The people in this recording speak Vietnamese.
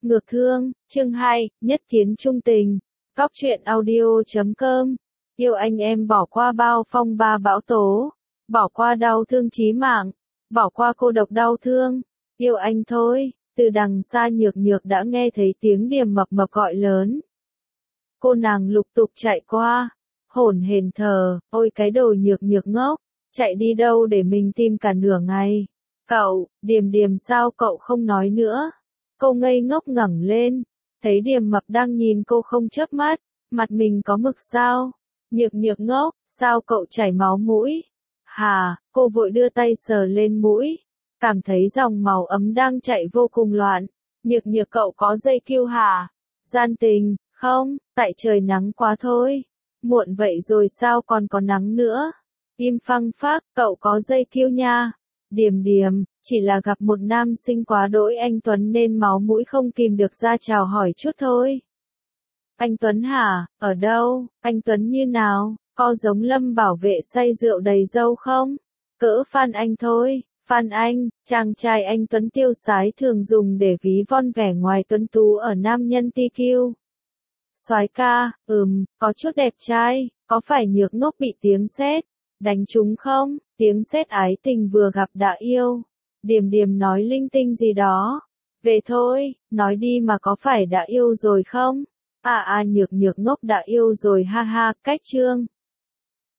Ngược thương, chương 2, nhất kiến trung tình. Góc truyện audio.com. Yêu anh em bỏ qua bao phong ba bão tố, bỏ qua đau thương chí mạng, bỏ qua cô độc đau thương. Yêu anh thôi. Từ đằng xa Nhược Nhược đã nghe thấy tiếng Điềm Mập Mập gọi lớn. Cô nàng lục tục chạy qua, hổn hển thở, ôi cái đồ Nhược Nhược ngốc, chạy đi đâu để mình tìm cả nửa ngày. Cậu, Điềm Điềm sao cậu không nói nữa? Cô ngây ngốc ngẩng lên, thấy Điềm Mập đang nhìn cô không chớp mắt, mặt mình có mực sao? Nhược Nhược ngốc, sao cậu chảy máu mũi? Hà, cô vội đưa tay sờ lên mũi, cảm thấy dòng máu ấm đang chạy vô cùng loạn. Nhược Nhược cậu có dây cưu hả? Gian tình, không, tại trời nắng quá thôi. Muộn vậy rồi sao còn có nắng nữa? Im phăng phắc, cậu có dây cưu nha. Điềm Điềm, chỉ là gặp một nam sinh quá đỗi anh Tuấn nên máu mũi không kìm được ra chào hỏi chút thôi. Anh Tuấn hả? Ở đâu? Anh Tuấn như nào? Có giống Lâm Bảo Vệ say rượu đầy dâu không? Cỡ Phan Anh thôi. Phan Anh, chàng trai anh Tuấn tiêu sái thường dùng để ví von vẻ ngoài tuấn tú ở nam nhân TQ. Soái ca, có chút đẹp trai, có phải Nhược ngốc bị tiếng sét đánh trúng không? Tiếng sét ái tình vừa gặp đã yêu. Điềm Điềm nói linh tinh gì đó. Về thôi, nói đi mà có phải đã yêu rồi không? Nhược Nhược ngốc đã yêu rồi ha ha, cách chương.